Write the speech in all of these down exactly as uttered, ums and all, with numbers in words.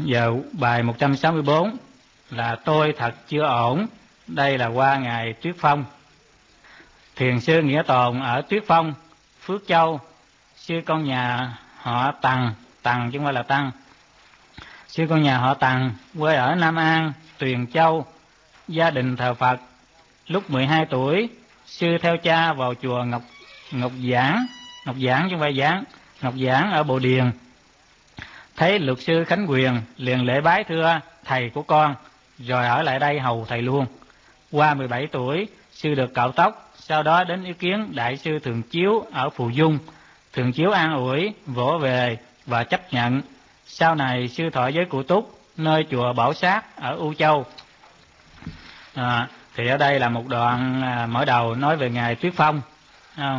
Giờ bài một trăm sáu mươi bốn là tôi thật chưa ổn. Đây là qua ngày Tuyết Phong. Thiền sư Nghĩa Tồn ở Tuyết Phong, Phước Châu. Sư con nhà họ Tằng, Tằng chứ không phải là Tăng. Sư con nhà họ Tằng quê ở Nam An, Tuyền Châu, gia đình thờ Phật. Lúc mười hai tuổi, sư theo cha vào chùa Ngọc Ngọc Giảng, Ngọc Giảng chứ không phải Giảng, Ngọc Giảng ở Bồ Điền. Thấy luật sư Khánh Quyền liền lễ bái thưa thầy của con, rồi ở lại đây hầu thầy luôn. Qua mười bảy tuổi, sư được cạo tóc, sau đó đến ý kiến đại sư Thường Chiếu ở Phù Dung. Thường Chiếu an ủi, vỗ về và chấp nhận. Sau này sư thọ với cụ Túc nơi chùa Bảo Sát ở U Châu. À, thì ở đây là một đoạn à, mở đầu nói về ngài Tuyết Phong. À,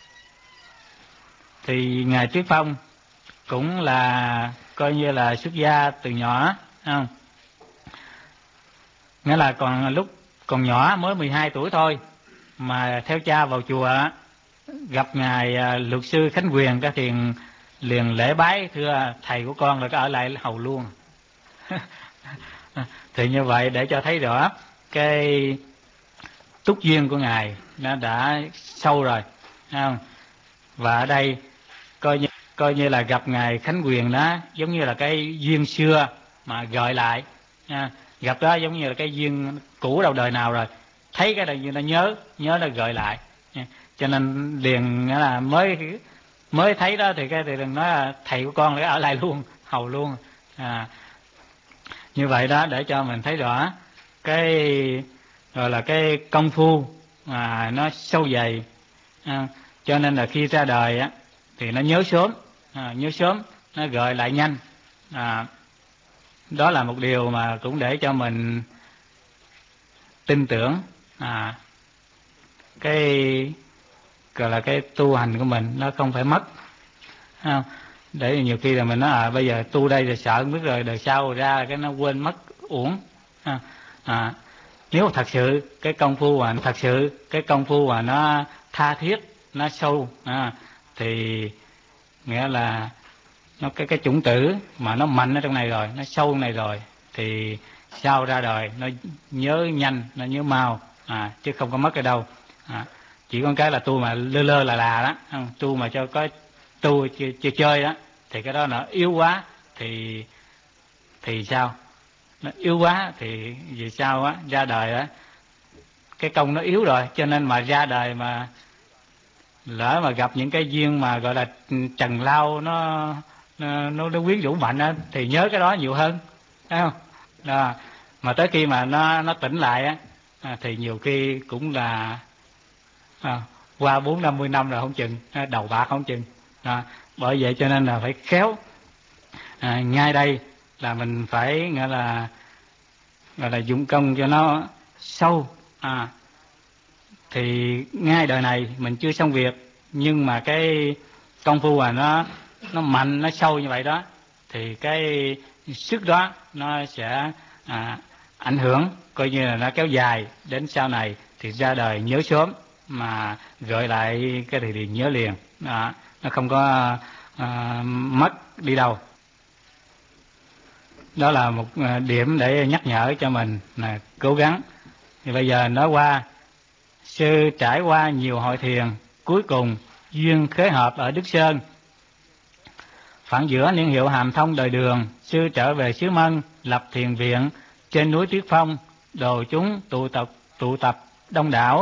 thì ngài Tuyết Phong cũng là coi như là xuất gia từ nhỏ, không? Nghĩa là còn lúc còn nhỏ mới mười hai tuổi thôi mà theo cha vào chùa, gặp ngài luật sư Khánh Quyền cái thiền liền lễ bái thưa thầy của con rồi có ở lại hầu luôn. Thì như vậy để cho thấy rõ cái túc duyên của ngài nó đã sâu rồi, không? Và ở đây coi như coi như là gặp ngài Khánh Quyền đó giống như là cái duyên xưa mà gợi lại nha. Gặp đó giống như là cái duyên cũ đầu đời nào rồi, thấy cái này nó nhớ nhớ nó gợi lại nha. Cho nên liền là mới mới thấy đó thì cái thì đừng nói là thầy của con lại ở lại luôn hầu luôn. À, như vậy đó để cho mình thấy rõ cái gọi là cái công phu mà nó sâu dày. À, cho nên là khi ra đời á thì nó nhớ sớm, à, nhớ sớm, nó gợi lại nhanh. À, đó là một điều mà cũng để cho mình tin tưởng à, cái gọi là cái tu hành của mình nó không phải mất. À, để nhiều khi là mình nói à bây giờ tu đây rồi sợ không biết rồi đời sau ra cái nó quên mất uổng. À, à, nếu thật sự cái công phu mà thật sự cái công phu mà nó tha thiết, nó sâu, à, thì nghĩa là nó cái cái chủng tử mà nó mạnh ở trong này rồi, nó sâu trong này rồi thì sau ra đời nó nhớ nhanh, nó nhớ mau, à, chứ không có mất ở đâu. À, chỉ có cái là tu mà lơ lơ là là đó, không? Tu mà cho có tu chơi, chơi chơi đó thì cái đó nó yếu quá thì thì sao? Nó yếu quá thì vì sao á ra đời á cái công nó yếu rồi, cho nên mà ra đời mà lỡ mà gặp những cái duyên mà gọi là trần lao nó nó nó, nó quyến rũ mạnh á thì nhớ cái đó nhiều hơn, thấy không? Đó. Mà tới khi mà nó nó tỉnh lại á à, thì nhiều khi cũng là à, qua bốn năm mươi năm rồi không chừng, đầu bạc không chừng. À, bởi vậy cho nên là phải khéo. À, ngay đây là mình phải gọi là gọi là dụng công cho nó sâu. À, thì ngay đời này mình chưa xong việc nhưng mà cái công phu mà nó nó mạnh, nó sâu như vậy đó thì cái sức đó nó sẽ à, ảnh hưởng coi như là nó kéo dài đến sau này thì ra đời nhớ sớm mà gợi lại cái thì, thì nhớ liền. Đó, nó không có à, mất đi đâu. Đó là một điểm để nhắc nhở cho mình là cố gắng. Thì bây giờ nói qua sư trải qua nhiều hội thiền, cuối cùng duyên khế hợp ở Đức Sơn. Phản giữa niên hiệu Hàm Thông đời Đường, sư trở về xứ Mân lập thiền viện trên núi Tuyết Phong, đồ chúng tụ tập tụ tập đông đảo.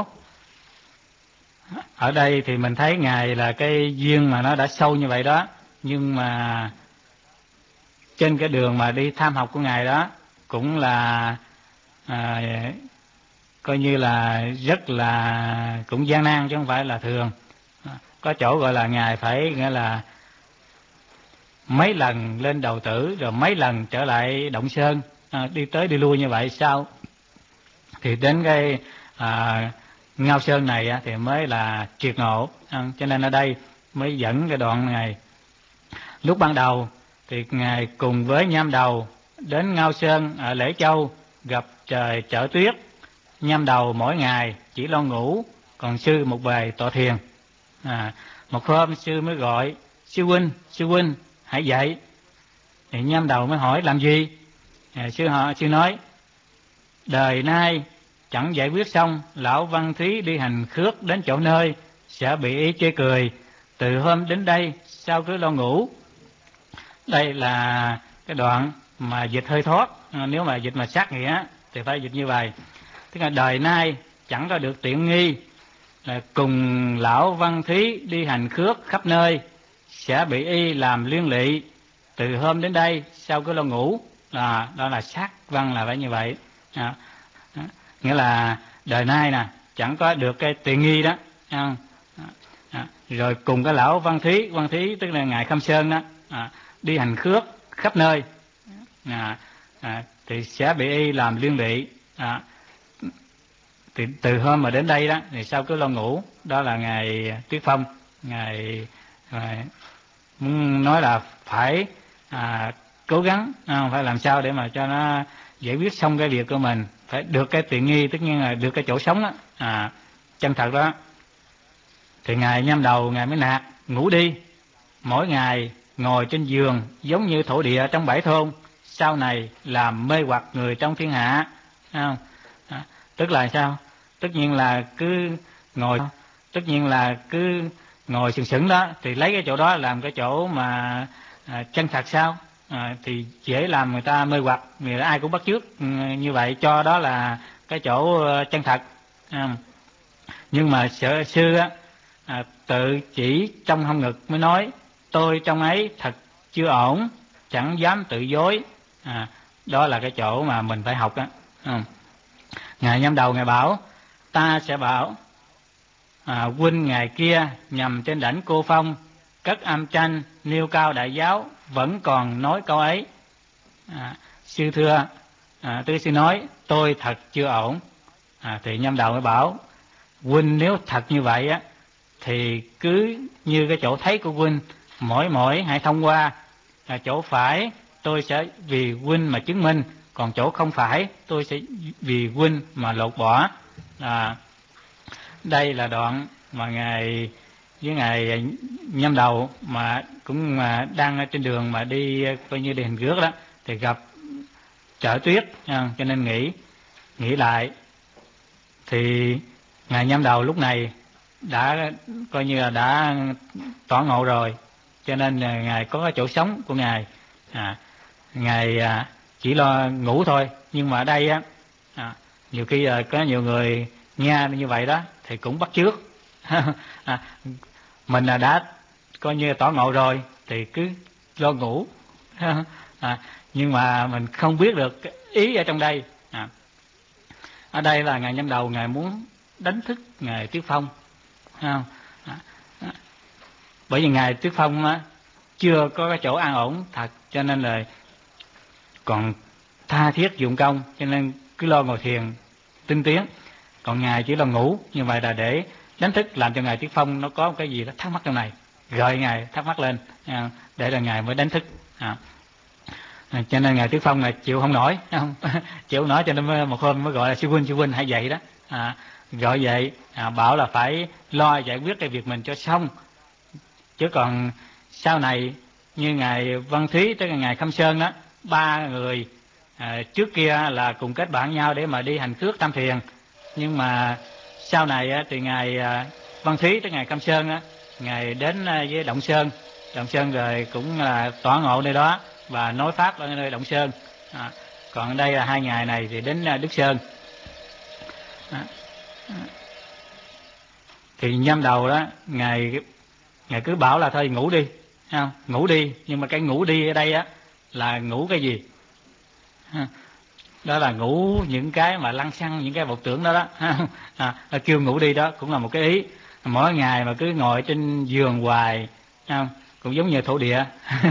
Ở đây thì mình thấy ngài là cái duyên mà nó đã sâu như vậy đó, nhưng mà trên cái đường mà đi tham học của ngài đó cũng là à, coi như là rất là cũng gian nan chứ không phải là thường. Có chỗ gọi là ngài phải nghĩa là mấy lần lên Đầu Tử rồi mấy lần trở lại Động Sơn, à, đi tới đi lui như vậy. Sao thì đến cái à, Ngao Sơn này á, thì mới là triệt ngộ. À, cho nên ở đây mới dẫn cái đoạn này. Lúc ban đầu thì ngài cùng với Nham Đầu đến Ngao Sơn ở Lễ Châu, gặp trời trở tuyết. Nham Đầu mỗi ngày chỉ lo ngủ, còn sư một bề tọa thiền. À, một hôm sư mới gọi sư huynh, sư huynh hãy dậy. Thì nhâm đầu mới hỏi làm gì? À, sư họ sư nói đời nay chẳng giải quyết xong, lão Văn Thúy đi hành khước đến chỗ nơi sẽ bị ý chê cười. Từ hôm đến đây sao cứ lo ngủ. Đây là cái đoạn mà dịch hơi thoát, à, nếu mà dịch mà sát nghĩa thì phải dịch như vậy. Tức là đời nay chẳng có được tiện nghi, là cùng lão Văn Thúy đi hành khước khắp nơi sẽ bị y làm liên lụy. Từ hôm đến đây sao cứ lo ngủ. Là đó là sát văn là phải như vậy. À, à, nghĩa là đời nay nè chẳng có được cái tiện nghi đó. À, à, rồi cùng cái lão Văn Thúy, Văn Thúy tức là ngài Khâm Sơn đó, à, đi hành khước khắp nơi, à, à, thì sẽ bị y làm liên lụy. À, thì từ hôm mà đến đây đó thì sao cứ lo ngủ. Đó là ngài Tuyết Phong, ngài à, muốn nói là phải à, cố gắng, à, phải làm sao để mà cho nó giải quyết xong cái việc của mình, phải được cái tiện nghi, tất nhiên là được cái chỗ sống đó, à, chân thật đó. Thì ngài nhâm đầu ngài mới nạt ngủ đi. Mỗi ngày ngồi trên giường giống như thổ địa trong bảy thôn, sau này làm mê hoặc người trong thiên hạ. À, à, tức là sao? Tất nhiên là cứ ngồi, tất nhiên là cứ ngồi sừng sững đó thì lấy cái chỗ đó làm cái chỗ mà à, chân thật sao? À, thì dễ làm người ta mê hoặc, người ai cũng bắt chước như vậy cho đó là cái chỗ chân thật. À, nhưng mà sở sư á, à, tự chỉ trong hông ngực mới nói tôi trong ấy thật chưa ổn, chẳng dám tự dối. À, đó là cái chỗ mà mình phải học á. À, ngài nhâm đầu ngài bảo ta sẽ bảo à, huynh ngày kia nhằm trên đảnh Cô Phong cất âm tranh nêu cao đại giáo vẫn còn nói câu ấy. À, sư thưa, à, tôi xin nói tôi thật chưa ổn. À, thì nhâm đầu mới bảo huynh nếu thật như vậy á thì cứ như cái chỗ thấy của huynh, mỗi mỗi hãy thông qua. À, chỗ phải tôi sẽ vì huynh mà chứng minh, còn chỗ không phải tôi sẽ vì huynh mà lột bỏ. À, đây là đoạn mà ngài với ngài nhâm đầu mà cũng mà đang ở trên đường mà đi coi như đi hành rước đó thì gặp trở tuyết, à, cho nên nghĩ nghĩ lại thì ngài nhâm đầu lúc này đã coi như là đã tỏ ngộ rồi, cho nên là ngài có cái chỗ sống của ngài. À, ngài à, chỉ lo ngủ thôi, nhưng mà ở đây á, à, nhiều khi à, có nhiều người nghe như vậy đó thì cũng bắt chước. À, mình là đã coi như tỏ ngộ rồi thì cứ lo ngủ. À, nhưng mà mình không biết được cái ý ở trong đây. À, ở đây là ngài nhâm đầu ngài muốn đánh thức ngài Tuyết Phong. À, à, à, bởi vì ngài Tuyết Phong á, chưa có cái chỗ an ổn thật, cho nên là còn tha thiết dụng công, cho nên cứ lo ngồi thiền tinh tiến. Còn ngài chỉ lo ngủ, như vậy là để đánh thức, làm cho ngài Tuyết Phong nó có một cái gì đó thắc mắc trong này, gợi ngài thắc mắc lên, à, để là ngài mới đánh thức. À, à, cho nên ngài Tuyết Phong là chịu không nổi, không? Chịu không nổi, cho nên một hôm mới gọi là sư huynh sư huynh hãy dậy đó. À, gọi vậy, à, bảo là phải lo giải quyết cái việc mình cho xong, chứ còn sau này như ngài Văn Thúy tới ngài Khâm Sơn đó, ba người à, trước kia là cùng kết bạn nhau để mà đi hành khước tam thiền, nhưng mà sau này á, thì ngài à, Văn Thúy tới ngài Khâm Sơn á, ngài đến à, với Động Sơn, Động Sơn rồi cũng là tỏa ngộ nơi đó và nói pháp ở nơi Động Sơn. À, còn đây là hai ngày này thì đến à, Đức Sơn. À, à, thì nhâm đầu đó ngài ngài cứ bảo là thôi ngủ đi, không? Ngủ đi, nhưng mà cái ngủ đi ở đây á là ngủ cái gì? Đó là ngủ những cái mà lăng xăng, những cái vọng tưởng đó đó. À, kêu ngủ đi đó cũng là một cái ý. Mỗi ngày mà cứ ngồi trên giường hoài, không? Cũng giống như thổ địa.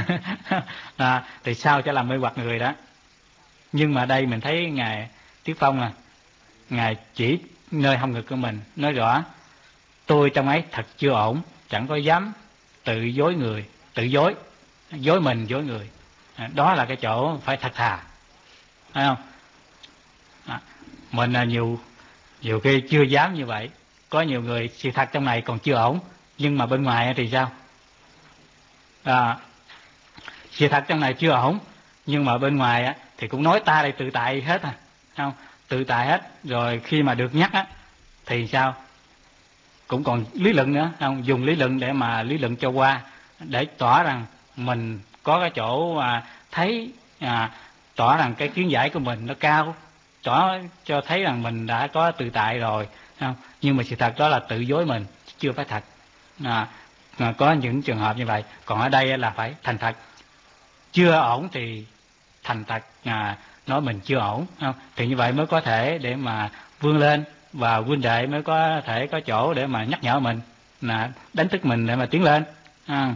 À, thì sao cho làm mê hoặc người đó. Nhưng mà đây mình thấy ngài Tuyết Phong à, ngài chỉ nơi hông ngực của mình nói rõ tôi trong ấy thật chưa ổn, chẳng có dám tự dối người, tự dối, dối mình dối người. À, đó là cái chỗ phải thật thà, phải không? À, mình là nhiều nhiều khi chưa dám như vậy. Có nhiều người sự thật trong này còn chưa ổn, nhưng mà bên ngoài thì sao? À, sự thật trong này chưa ổn, nhưng mà bên ngoài á thì cũng nói ta đây tự tại hết à, không, tự tại hết. Rồi khi mà được nhắc á thì sao, cũng còn lý luận nữa, không, dùng lý luận để mà lý luận cho qua, để tỏ rằng mình có cái chỗ à, thấy à, tỏ rằng cái kiến giải của mình nó cao, tỏ cho thấy rằng mình đã có tự tại rồi, không? Nhưng mà sự thật đó là tự dối mình, chưa phải thật. À, à, có những trường hợp như vậy. Còn ở đây là phải thành thật, chưa ổn thì thành thật à, nói mình chưa ổn, không? Thì như vậy mới có thể để mà vươn lên, và huynh đệ mới có thể có chỗ để mà nhắc nhở mình, là đánh thức mình để mà tiến lên. À.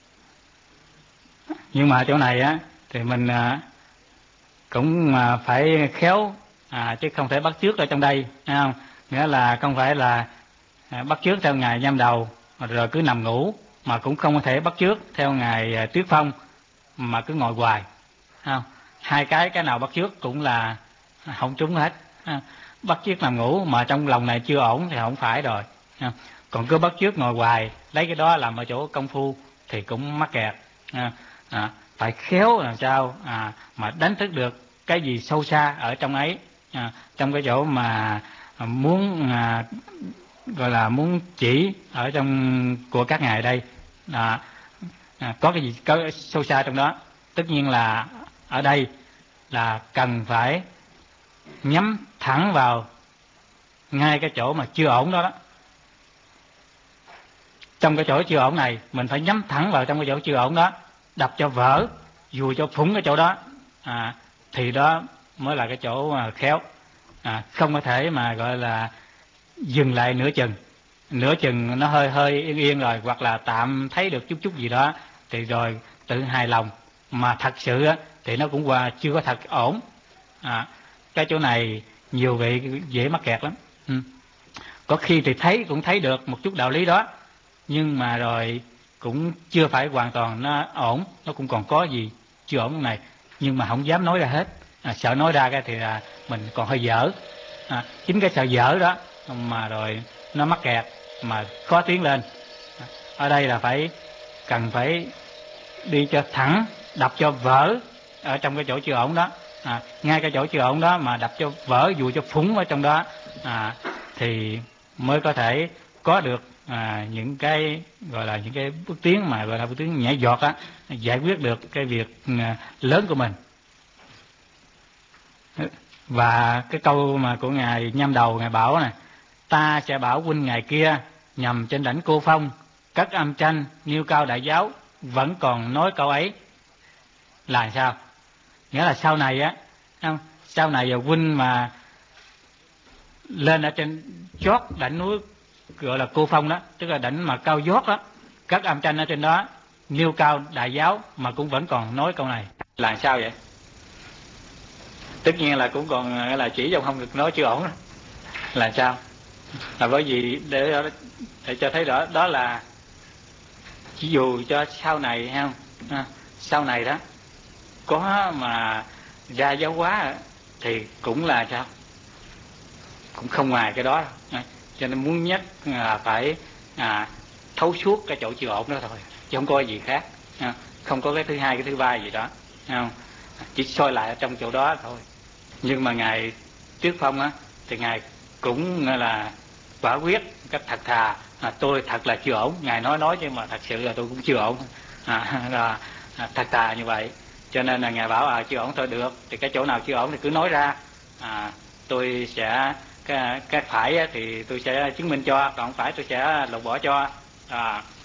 Nhưng mà chỗ này á thì mình à, cũng à, phải khéo, à, chứ không thể bắt chước ở trong đây, không? Nghĩa là không phải là à, bắt chước theo ngài Nhâm Đầu rồi cứ nằm ngủ, mà cũng không thể bắt chước theo ngài à, Tuyết Phong mà cứ ngồi hoài, không? Hai cái cái nào bắt chước cũng là không trúng hết. À, bắt chước nằm ngủ mà trong lòng này chưa ổn thì không phải rồi. À, còn cứ bắt chước ngồi hoài lấy cái đó làm ở chỗ công phu thì cũng mắc kẹt. À, à, phải khéo làm sao à, mà đánh thức được cái gì sâu xa ở trong ấy, à, trong cái chỗ mà muốn à, gọi là muốn chỉ ở trong của các ngài đây, à, à, có cái gì có sâu xa trong đó. Tất nhiên là ở đây là cần phải nhắm thẳng vào ngay cái chỗ mà chưa ổn đó đó. Trong cái chỗ chưa ổn này mình phải nhắm thẳng vào trong cái chỗ chưa ổn đó, đập cho vỡ, dùi cho phúng cái chỗ đó, à, thì đó mới là cái chỗ mà khéo. À, không có thể mà gọi là dừng lại nửa chừng, nửa chừng nó hơi hơi yên yên rồi, hoặc là tạm thấy được chút chút gì đó thì rồi tự hài lòng, mà thật sự á, thì nó cũng qua chưa có thật ổn. À, cái chỗ này nhiều vị dễ mắc kẹt lắm. Ừ. Có khi thì thấy cũng thấy được một chút đạo lý đó, nhưng mà rồi cũng chưa phải hoàn toàn nó ổn, nó cũng còn có gì chưa ổn này, nhưng mà không dám nói ra hết, à, sợ nói ra cái thì là mình còn hơi dở. À, chính cái sợ dở đó mà rồi nó mắc kẹt mà khó tiến lên. À, ở đây là phải cần phải đi cho thẳng, đập cho vỡ ở trong cái chỗ chưa ổn đó, à, ngay cái chỗ chưa ổn đó mà đập cho vỡ, dùi cho phúng ở trong đó, à, thì mới có thể có được à, những cái gọi là những cái bước tiến mà gọi là bước tiến nhảy giọt á, giải quyết được cái việc à, lớn của mình. Và cái câu mà của ngài Nhâm Đầu, ngài bảo này: ta sẽ bảo huynh ngày kia nhằm trên đảnh Cô Phong, cất âm tranh nêu cao đại giáo, vẫn còn nói câu ấy là sao? Nghĩa là sau này á, không? Sau này giờ huynh mà lên ở trên chót đỉnh núi gọi là Cô Phong đó, tức là đỉnh mà cao dót đó, cất âm tranh ở trên đó nêu cao đại giáo mà cũng vẫn còn nói câu này là sao vậy? Tất nhiên là cũng còn là chỉ trong không được nói chưa ổn đó. Là sao? Là bởi vì để để cho thấy rõ đó là chỉ dù cho sau này ha, à, sau này đó có mà ra giáo hóa thì cũng là sao, cũng không ngoài cái đó, à, cho nên muốn nhắc là phải à, thấu suốt cái chỗ chưa ổn đó thôi, chứ không có gì khác, à, không có cái thứ hai cái thứ ba gì đó, không? Chỉ soi lại ở trong chỗ đó thôi. Nhưng mà ngài Tuyết Phong á thì ngài cũng là quả quyết cách thật thà, à, tôi thật là chưa ổn. Ngài nói nói nhưng mà thật sự là tôi cũng chưa ổn, à, là à, thật thà như vậy. Cho nên là ngài bảo à chưa ổn thôi được, thì cái chỗ nào chưa ổn thì cứ nói ra, à, tôi sẽ cái, cái phải thì tôi sẽ chứng minh cho, còn không phải tôi sẽ lột bỏ cho, à,